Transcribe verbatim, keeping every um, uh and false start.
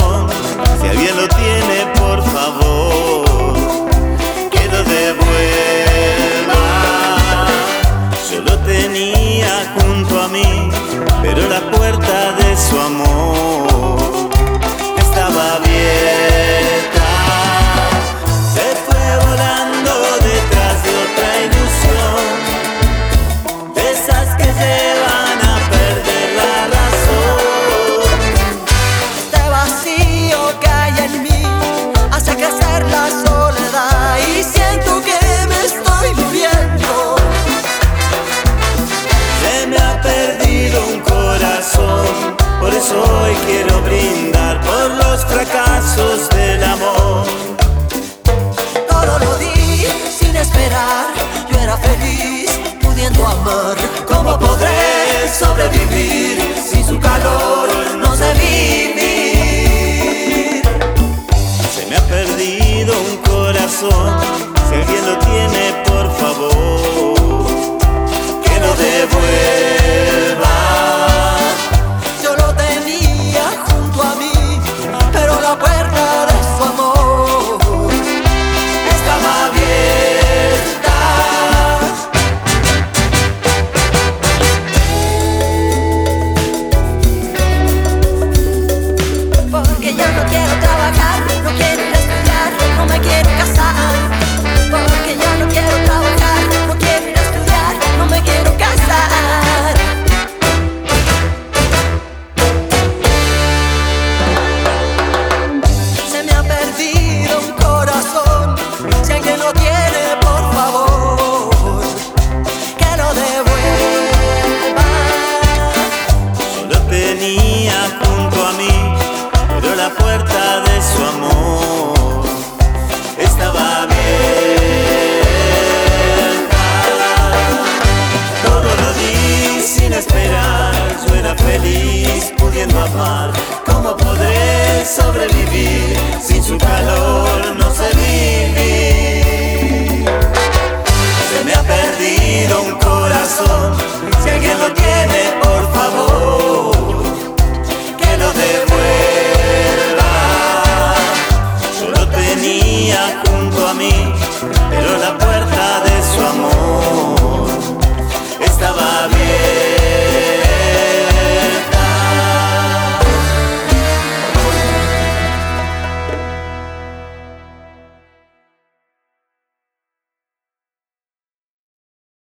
corazón. Si alguien lo tiene, por favor, que lo devuelva. Yo lo tenía junto a mí, pero la puerta de su amor estaba abierta. Se fue volando detrás de otra ilusión, de esas que llevan a perder la razón. Este vacío que hay en mí hace crecer la soledad y siento que me estoy muriendo. Se me ha perdido un corazón, por eso hoy quiero brindar por los fracasos del amor. Todo lo di sin esperar, yo era feliz pudiendo amar. ¿Cómo podré sobrevivir sin su calor? No sé vivir. Se me ha perdido un corazón, si alguien lo tiene, por favor, que lo devuelva. Yo lo tenía junto a mí, pero la puerta de su amor estaba abierta. Porque yo no quiero trabajar, no quiero ir a estudiar, no me quiero casar. Porque yo no quiero trabajar, no quiero ir a estudiar, no me quiero casar. Se me ha perdido un corazón, si alguien lo tiene, por favor, que lo devuelva. Yo lo tenía junto a mí, pero la puerta de su amor estaba abierta. Todo lo di sin esperar, yo era feliz pudiendo amar. ¿Cómo podré sobrevivir sin su calor? No sé vivir. Se me ha perdido un corazón, si alguien lo tiene, por favor, que lo devuelva. Yo lo tenía junto a mí, pero